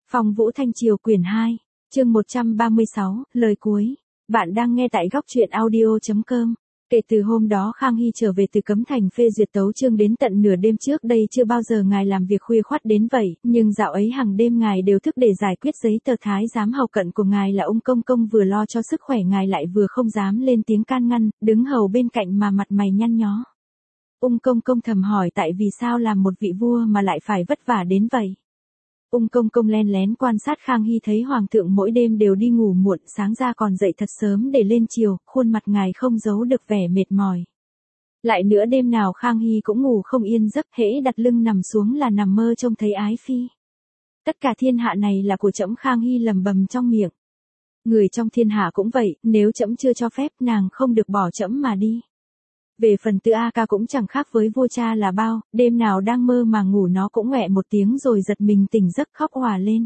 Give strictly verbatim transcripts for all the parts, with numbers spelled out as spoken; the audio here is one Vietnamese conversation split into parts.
Phong Vũ Thanh Triều quyển hai, chương một trăm ba mươi sáu, lời cuối. Bạn đang nghe tại góc truyện audio chấm com. Kể từ hôm đó Khang Hy trở về từ Cấm Thành phê duyệt tấu chương đến tận nửa đêm trước đây chưa bao giờ ngài làm việc khuya khoắt đến vậy, nhưng dạo ấy hàng đêm ngài đều thức để giải quyết giấy tờ. Thái giám hầu cận của ngài là Ung Công Công vừa lo cho sức khỏe ngài lại vừa không dám lên tiếng can ngăn, đứng hầu bên cạnh mà mặt mày nhăn nhó. Ung Công Công thầm hỏi tại vì sao làm một vị vua mà lại phải vất vả đến vậy. Ung Công Công len lén quan sát Khang Hy thấy hoàng thượng mỗi đêm đều đi ngủ muộn, sáng ra còn dậy thật sớm để lên triều, khuôn mặt ngài không giấu được vẻ mệt mỏi. Lại nữa đêm nào Khang Hy cũng ngủ không yên giấc, hễ đặt lưng nằm xuống là nằm mơ trông thấy ái phi. Tất cả thiên hạ này là của trẫm. Khang Hy lầm bầm trong miệng. Người trong thiên hạ cũng vậy, nếu trẫm chưa cho phép nàng không được bỏ trẫm mà đi. Về phần Tư A Ca cũng chẳng khác với vua cha là bao, đêm nào đang mơ mà ngủ nó cũng ngoẹ một tiếng rồi giật mình tỉnh giấc khóc òa lên.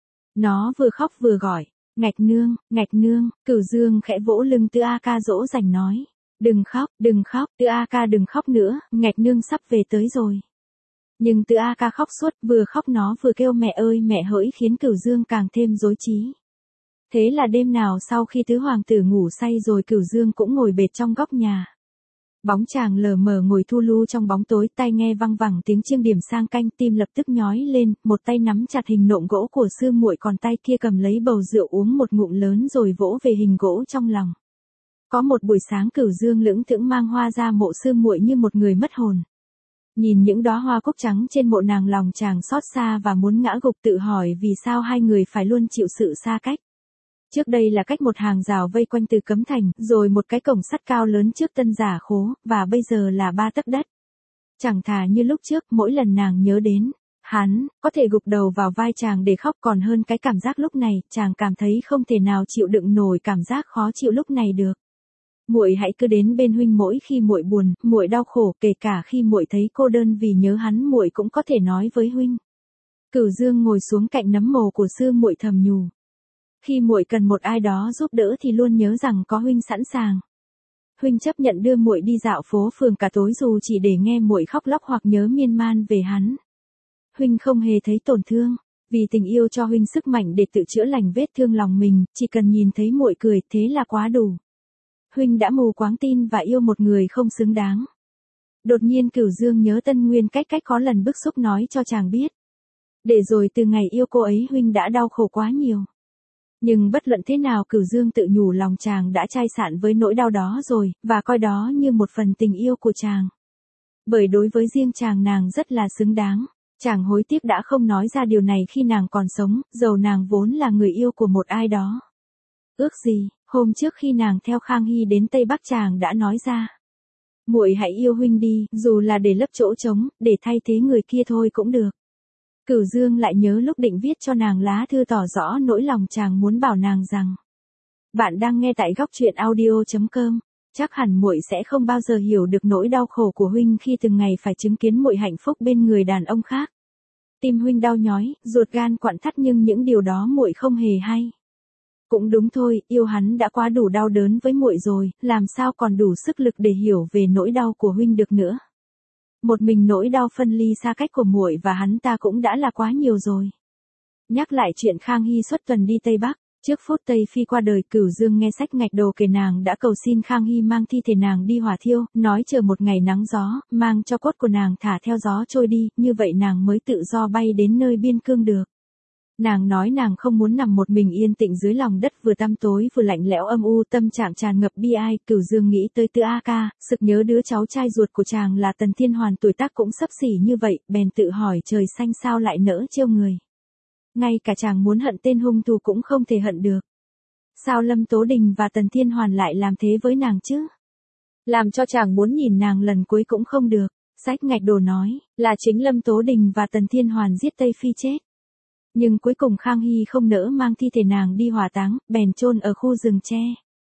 Nó vừa khóc vừa gọi, Ngạch nương, Ngạch nương. Cửu Dương khẽ vỗ lưng Tư A Ca dỗ dành nói, đừng khóc, đừng khóc, Tư A Ca đừng khóc nữa, Ngạch nương sắp về tới rồi. Nhưng Tư A Ca khóc suốt, vừa khóc nó vừa kêu mẹ ơi mẹ hỡi, khiến Cửu Dương càng thêm rối trí. Thế là đêm nào sau khi tứ hoàng tử ngủ say rồi Cửu Dương cũng ngồi bệt trong góc nhà. Bóng chàng lờ mờ ngồi thu lu trong bóng tối, tai nghe văng vẳng tiếng chiêng điểm sang canh, tim lập tức nhói lên, một tay nắm chặt hình nộm gỗ của sư muội, còn tay kia cầm lấy bầu rượu uống một ngụm lớn rồi vỗ về hình gỗ trong lòng. Có một buổi sáng Cửu Dương lững thững mang hoa ra mộ sư muội như một người mất hồn. Nhìn những đóa hoa cúc trắng trên mộ nàng, lòng chàng xót xa và muốn ngã gục, tự hỏi vì sao hai người phải luôn chịu sự xa cách. Trước đây là cách một hàng rào vây quanh từ Cấm Thành, rồi một cái cổng sắt cao lớn trước Tân Giả Khố, và bây giờ là ba tấc đất. Chẳng thà như lúc trước, mỗi lần nàng nhớ đến hắn, có thể gục đầu vào vai chàng để khóc còn hơn cái cảm giác lúc này, chàng cảm thấy không thể nào chịu đựng nổi cảm giác khó chịu lúc này được. Muội hãy cứ đến bên huynh mỗi khi muội buồn, muội đau khổ, kể cả khi muội thấy cô đơn vì nhớ hắn, muội cũng có thể nói với huynh. Cửu Dương ngồi xuống cạnh nấm mồ của sư muội thầm nhủ. Khi muội cần một ai đó giúp đỡ thì luôn nhớ rằng có huynh sẵn sàng. Huynh chấp nhận đưa muội đi dạo phố phường cả tối dù chỉ để nghe muội khóc lóc hoặc nhớ miên man về hắn. Huynh không hề thấy tổn thương, vì tình yêu cho huynh sức mạnh để tự chữa lành vết thương lòng mình, chỉ cần nhìn thấy muội cười thế là quá đủ. Huynh đã mù quáng tin và yêu một người không xứng đáng. Đột nhiên Cửu Dương nhớ Tân Nguyên cách cách có lần bức xúc nói cho chàng biết. Để rồi từ ngày yêu cô ấy huynh đã đau khổ quá nhiều. Nhưng bất luận thế nào Cửu Dương tự nhủ lòng chàng đã chai sạn với nỗi đau đó rồi, và coi đó như một phần tình yêu của chàng. Bởi đối với riêng chàng nàng rất là xứng đáng. Chàng hối tiếc đã không nói ra điều này khi nàng còn sống, dầu nàng vốn là người yêu của một ai đó. Ước gì, hôm trước khi nàng theo Khang Hy đến Tây Bắc chàng đã nói ra. Muội hãy yêu huynh đi, dù là để lấp chỗ trống, để thay thế người kia thôi cũng được. Cửu Dương lại nhớ lúc định viết cho nàng lá thư tỏ rõ nỗi lòng chàng muốn bảo nàng rằng. Bạn đang nghe tại góc truyện audio chấm com. Chắc hẳn muội sẽ không bao giờ hiểu được nỗi đau khổ của huynh khi từng ngày phải chứng kiến muội hạnh phúc bên người đàn ông khác. Tim huynh đau nhói, ruột gan quặn thắt, nhưng những điều đó muội không hề hay. Cũng đúng thôi, yêu hắn đã quá đủ đau đớn với muội rồi, làm sao còn đủ sức lực để hiểu về nỗi đau của huynh được nữa. Một mình nỗi đau phân ly xa cách của muội và hắn ta cũng đã là quá nhiều rồi. Nhắc lại chuyện Khang Hy xuất tuần đi Tây Bắc, trước phút Tây Phi qua đời, Cửu Dương nghe sách Ngạch Đồ kể nàng đã cầu xin Khang Hy mang thi thể nàng đi hỏa thiêu, nói chờ một ngày nắng gió, mang cho cốt của nàng thả theo gió trôi đi, như vậy nàng mới tự do bay đến nơi biên cương được. Nàng nói nàng không muốn nằm một mình yên tĩnh dưới lòng đất vừa tăm tối vừa lạnh lẽo âm u, tâm trạng tràn ngập bi ai. Cửu Dương nghĩ tới Tư A Ca, sực nhớ đứa cháu trai ruột của chàng là Tần Thiên Hoàn tuổi tác cũng xấp xỉ như vậy, bèn tự hỏi trời xanh sao lại nỡ trêu người. Ngay cả chàng muốn hận tên hung thủ cũng không thể hận được. Sao Lâm Tố Đình và Tần Thiên Hoàn lại làm thế với nàng chứ? Làm cho chàng muốn nhìn nàng lần cuối cũng không được. Sách Ngạch Đồ nói, là chính Lâm Tố Đình và Tần Thiên Hoàn giết Tây Phi chết. Nhưng cuối cùng Khang Hy không nỡ mang thi thể nàng đi hỏa táng, bèn chôn ở khu rừng tre.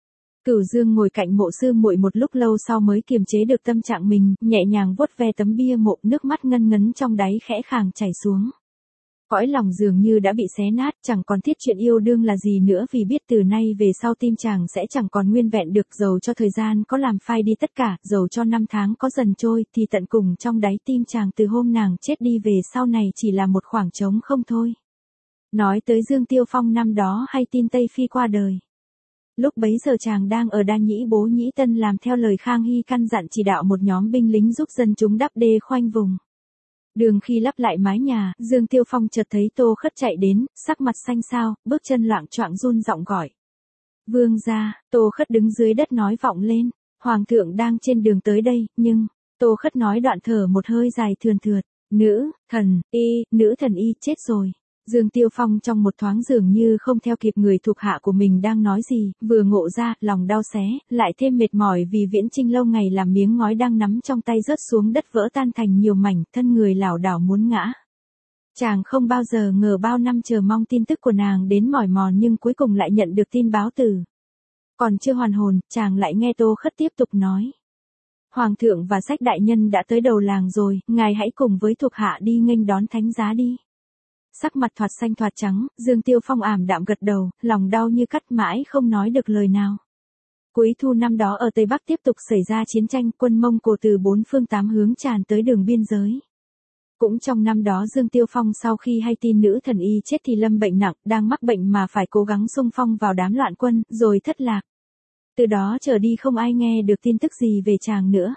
Cửu Dương ngồi cạnh mộ sư muội một lúc lâu sau mới kiềm chế được tâm trạng mình, nhẹ nhàng vuốt ve tấm bia mộ, nước mắt ngân ngấn trong đáy khẽ khàng chảy xuống. Cõi lòng dường như đã bị xé nát, chẳng còn thiết chuyện yêu đương là gì nữa, vì biết từ nay về sau tim chàng sẽ chẳng còn nguyên vẹn được, dầu cho thời gian có làm phai đi tất cả, dầu cho năm tháng có dần trôi, thì tận cùng trong đáy tim chàng từ hôm nàng chết đi về sau này chỉ là một khoảng trống không thôi. Nói tới Dương Tiêu Phong năm đó hay tin Tây Phi qua đời. Lúc bấy giờ chàng đang ở Đa Nhĩ Bố Nhĩ Tân làm theo lời Khang Hy căn dặn chỉ đạo một nhóm binh lính giúp dân chúng đắp đê khoanh vùng. Đường khi lắp lại mái nhà, Dương Tiêu Phong chợt thấy Tô Khất chạy đến, sắc mặt xanh xao, bước chân loạng choạng run giọng gọi. Vương gia. Tô Khất đứng dưới đất nói vọng lên, Hoàng thượng đang trên đường tới đây, nhưng, Tô Khất nói đoạn thở một hơi dài thườn thượt, nữ, thần, y, nữ thần y chết rồi. Dương Tiêu Phong trong một thoáng dường như không theo kịp người thuộc hạ của mình đang nói gì, vừa ngộ ra, lòng đau xé, lại thêm mệt mỏi vì viễn trinh lâu ngày làm miếng ngói đang nắm trong tay rớt xuống đất vỡ tan thành nhiều mảnh, thân người lảo đảo muốn ngã. Chàng không bao giờ ngờ bao năm chờ mong tin tức của nàng đến mỏi mòn nhưng cuối cùng lại nhận được tin báo từ. Còn chưa hoàn hồn, chàng lại nghe Tô Khất tiếp tục nói. Hoàng thượng và Sách đại nhân đã tới đầu làng rồi, ngài hãy cùng với thuộc hạ đi nghênh đón thánh giá đi. Sắc mặt thoạt xanh thoạt trắng, Dương Tiêu Phong ảm đạm gật đầu, lòng đau như cắt mãi không nói được lời nào. Cuối thu năm đó ở Tây Bắc tiếp tục xảy ra chiến tranh, quân Mông Cổ từ bốn phương tám hướng tràn tới đường biên giới. Cũng trong năm đó Dương Tiêu Phong sau khi hay tin nữ thần y chết thì lâm bệnh nặng, đang mắc bệnh mà phải cố gắng xung phong vào đám loạn quân, rồi thất lạc. Từ đó trở đi không ai nghe được tin tức gì về chàng nữa.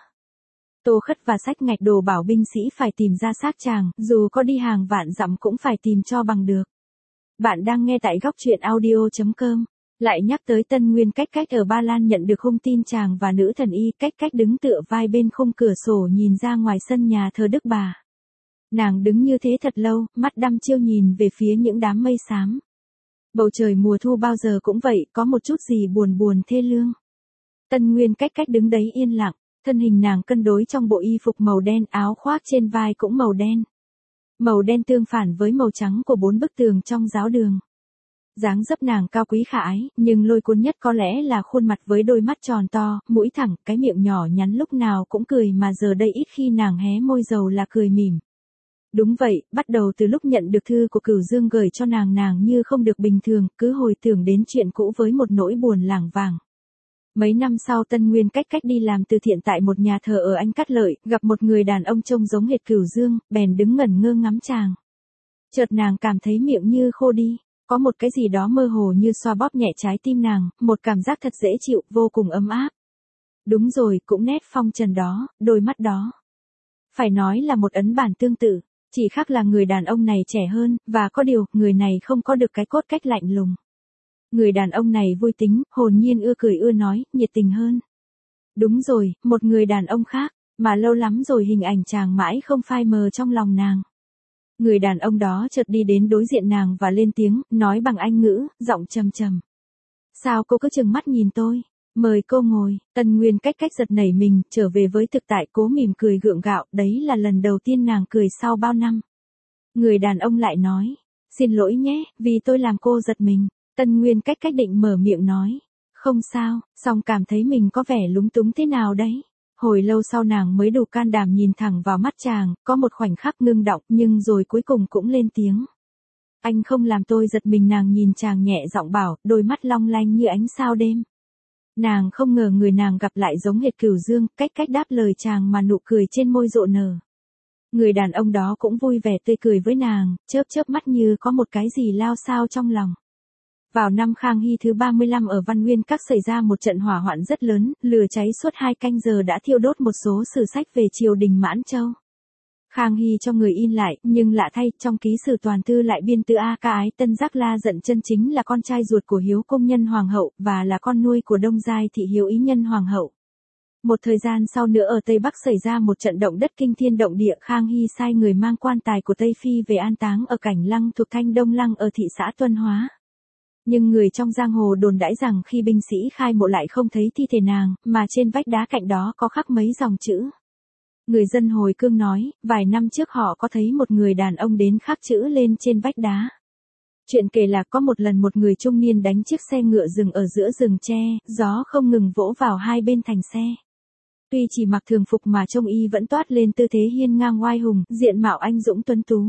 Tô Khất và Sách ngạch đồ bảo binh sĩ phải tìm ra xác chàng, dù có đi hàng vạn dặm cũng phải tìm cho bằng được. Bạn đang nghe tại góc truyện audio chấm com. Lại nhắc tới Tân Nguyên Cách Cách ở Ba Lan nhận được hung tin chàng và nữ thần y Cách Cách đứng tựa vai bên khung cửa sổ nhìn ra ngoài sân nhà thờ Đức Bà. Nàng đứng như thế thật lâu, mắt đăm chiêu nhìn về phía những đám mây xám. Bầu trời mùa thu bao giờ cũng vậy, có một chút gì buồn buồn thê lương. Tân Nguyên Cách Cách đứng đấy yên lặng, thân hình nàng cân đối trong bộ y phục màu đen, áo khoác trên vai cũng màu đen. Màu đen tương phản với màu trắng của bốn bức tường trong giáo đường. Dáng dấp nàng cao quý khả ái, nhưng lôi cuốn nhất có lẽ là khuôn mặt với đôi mắt tròn to, mũi thẳng, cái miệng nhỏ nhắn lúc nào cũng cười mà giờ đây ít khi nàng hé môi dầu là cười mỉm. Đúng vậy, bắt đầu từ lúc nhận được thư của Cửu Dương gửi cho nàng nàng như không được bình thường, cứ hồi tưởng đến chuyện cũ với một nỗi buồn lảng vảng. Mấy năm sau Tân Nguyên Cách Cách đi làm từ thiện tại một nhà thờ ở Anh Cát Lợi, gặp một người đàn ông trông giống hệt Cửu Dương, bèn đứng ngẩn ngơ ngắm chàng. Chợt nàng cảm thấy miệng như khô đi, có một cái gì đó mơ hồ như xoa bóp nhẹ trái tim nàng, một cảm giác thật dễ chịu, vô cùng ấm áp. Đúng rồi, cũng nét phong trần đó, đôi mắt đó. Phải nói là một ấn bản tương tự, chỉ khác là người đàn ông này trẻ hơn, và có điều, người này không có được cái cốt cách lạnh lùng. Người đàn ông này vui tính, hồn nhiên ưa cười ưa nói, nhiệt tình hơn. Đúng rồi, một người đàn ông khác, mà lâu lắm rồi hình ảnh chàng mãi không phai mờ trong lòng nàng. Người đàn ông đó chợt đi đến đối diện nàng và lên tiếng, nói bằng Anh ngữ, giọng trầm trầm. Sao cô cứ trừng mắt nhìn tôi? Mời cô ngồi. Tân Nguyên Cách Cách giật nảy mình, trở về với thực tại, cố mỉm cười gượng gạo, đấy là lần đầu tiên nàng cười sau bao năm. Người đàn ông lại nói, xin lỗi nhé, vì tôi làm cô giật mình. Tân Nguyên Cách Cách định mở miệng nói, không sao, song cảm thấy mình có vẻ lúng túng thế nào đấy. Hồi lâu sau nàng mới đủ can đảm nhìn thẳng vào mắt chàng, có một khoảnh khắc ngưng đọng nhưng rồi cuối cùng cũng lên tiếng. Anh không làm tôi giật mình. Nàng nhìn chàng nhẹ giọng bảo, đôi mắt long lanh như ánh sao đêm. Nàng không ngờ người nàng gặp lại giống hệt Cửu Dương, Cách Cách đáp lời chàng mà nụ cười trên môi rộ nở. Người đàn ông đó cũng vui vẻ tươi cười với nàng, chớp chớp mắt như có một cái gì lao xao trong lòng. Vào năm Khang Hy thứ ba mươi lăm ở Văn Nguyên Các xảy ra một trận hỏa hoạn rất lớn, lửa cháy suốt hai canh giờ đã thiêu đốt một số sử sách về triều đình Mãn Châu. Khang Hy cho người in lại, nhưng lạ thay, trong ký sử toàn thư lại biên tự A Ca Ái Tân Giác La Giận chân chính là con trai ruột của Hiếu Công Nhân Hoàng hậu, và là con nuôi của Đông Giai Thị Hiếu Ý Nhân Hoàng hậu. Một thời gian sau nữa ở Tây Bắc xảy ra một trận động đất kinh thiên động địa, Khang Hy sai người mang quan tài của Tây Phi về an táng ở Cảnh Lăng thuộc Thanh Đông Lăng ở thị xã Tuân Hóa. Nhưng người trong giang hồ đồn đãi rằng khi binh sĩ khai mộ lại không thấy thi thể nàng, mà trên vách đá cạnh đó có khắc mấy dòng chữ. Người dân hồi cương nói, vài năm trước họ có thấy một người đàn ông đến khắc chữ lên trên vách đá. Chuyện kể là có một lần một người trung niên đánh chiếc xe ngựa dừng ở giữa rừng tre, gió không ngừng vỗ vào hai bên thành xe. Tuy chỉ mặc thường phục mà trông y vẫn toát lên tư thế hiên ngang oai hùng, diện mạo anh dũng tuấn tú.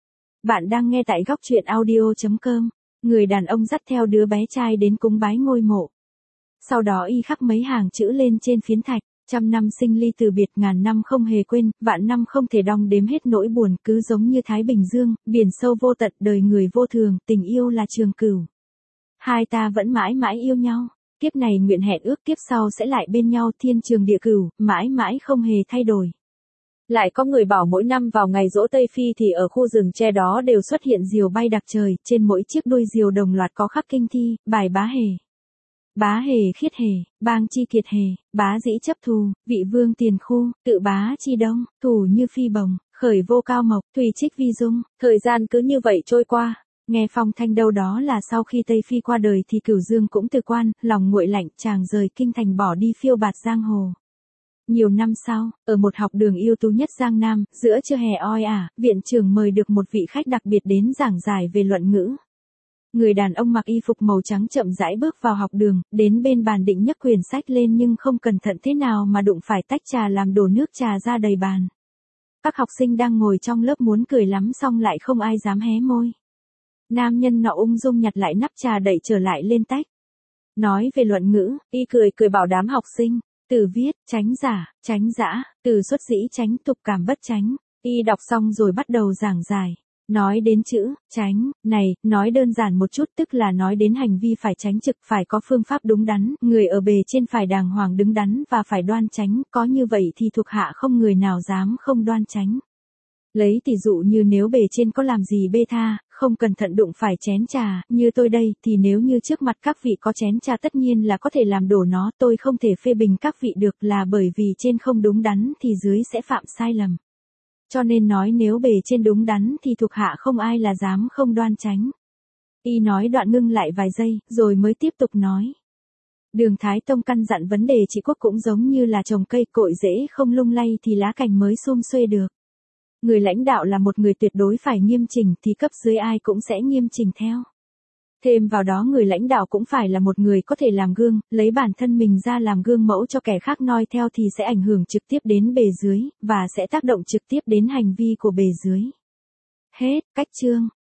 Bạn đang nghe tại góc truyện audio chấm com. Người đàn ông dắt theo đứa bé trai đến cúng bái ngôi mộ. Sau đó y khắc mấy hàng chữ lên trên phiến thạch, Trăm năm sinh ly từ biệt, ngàn năm không hề quên, vạn năm không thể đong đếm hết nỗi buồn, cứ giống như Thái Bình Dương, biển sâu vô tận, đời người vô thường, tình yêu là trường cửu. Hai ta vẫn mãi mãi yêu nhau, kiếp này nguyện hẹn ước kiếp sau sẽ lại bên nhau, thiên trường địa cửu, mãi mãi không hề thay đổi. Lại có người bảo mỗi năm vào ngày giỗ Tây Phi thì ở khu rừng tre đó đều xuất hiện diều bay đặc trời, trên mỗi chiếc đuôi diều đồng loạt có khắc kinh thi, bài bá hề. Bá hề khiết hề, bang chi kiệt hề, bá dĩ chấp thù, vị vương tiền khu, tự bá chi đông, thủ như phi bồng, khởi vô cao mộc, thùy trích vi dung, thời gian cứ như vậy trôi qua. Nghe phong thanh đâu đó là sau khi Tây Phi qua đời thì Cửu Dương cũng từ quan, lòng nguội lạnh, chàng rời kinh thành bỏ đi phiêu bạt giang hồ. Nhiều năm sau, ở một học đường ưu tú nhất Giang Nam, giữa trưa hè oi ả, viện trưởng mời được một vị khách đặc biệt đến giảng giải về luận ngữ. Người đàn ông mặc y phục màu trắng chậm rãi bước vào học đường, đến bên bàn định nhấc quyển sách lên nhưng không cẩn thận thế nào mà đụng phải tách trà làm đổ nước trà ra đầy bàn. Các học sinh đang ngồi trong lớp muốn cười lắm xong lại không ai dám hé môi. Nam nhân nọ ung dung nhặt lại nắp trà đậy trở lại lên tách. Nói về luận ngữ, y cười cười bảo đám học sinh, từ viết, tránh giả, tránh dã, từ xuất dĩ tránh tục cảm bất tránh. Y đọc xong rồi bắt đầu giảng giải. Nói đến chữ, tránh, này, nói đơn giản một chút tức là nói đến hành vi phải tránh trực, phải có phương pháp đúng đắn, người ở bề trên phải đàng hoàng đứng đắn và phải đoan tránh, có như vậy thì thuộc hạ không người nào dám không đoan tránh. Lấy tỷ dụ như nếu bề trên có làm gì bê tha, không cẩn thận đụng phải chén trà, như tôi đây, thì nếu như trước mặt các vị có chén trà tất nhiên là có thể làm đổ nó, tôi không thể phê bình các vị được là bởi vì trên không đúng đắn thì dưới sẽ phạm sai lầm. Cho nên nói nếu bề trên đúng đắn thì thuộc hạ không ai là dám không đoan tránh. Y nói đoạn ngưng lại vài giây, rồi mới tiếp tục nói. Đường Thái Tông căn dặn vấn đề trị quốc cũng giống như là trồng cây, cội rễ không lung lay thì lá cành mới sum xuê được. Người lãnh đạo là một người tuyệt đối phải nghiêm chỉnh thì cấp dưới ai cũng sẽ nghiêm chỉnh theo. Thêm vào đó người lãnh đạo cũng phải là một người có thể làm gương, lấy bản thân mình ra làm gương mẫu cho kẻ khác noi theo thì sẽ ảnh hưởng trực tiếp đến bề dưới, và sẽ tác động trực tiếp đến hành vi của bề dưới. Hết, cách chương.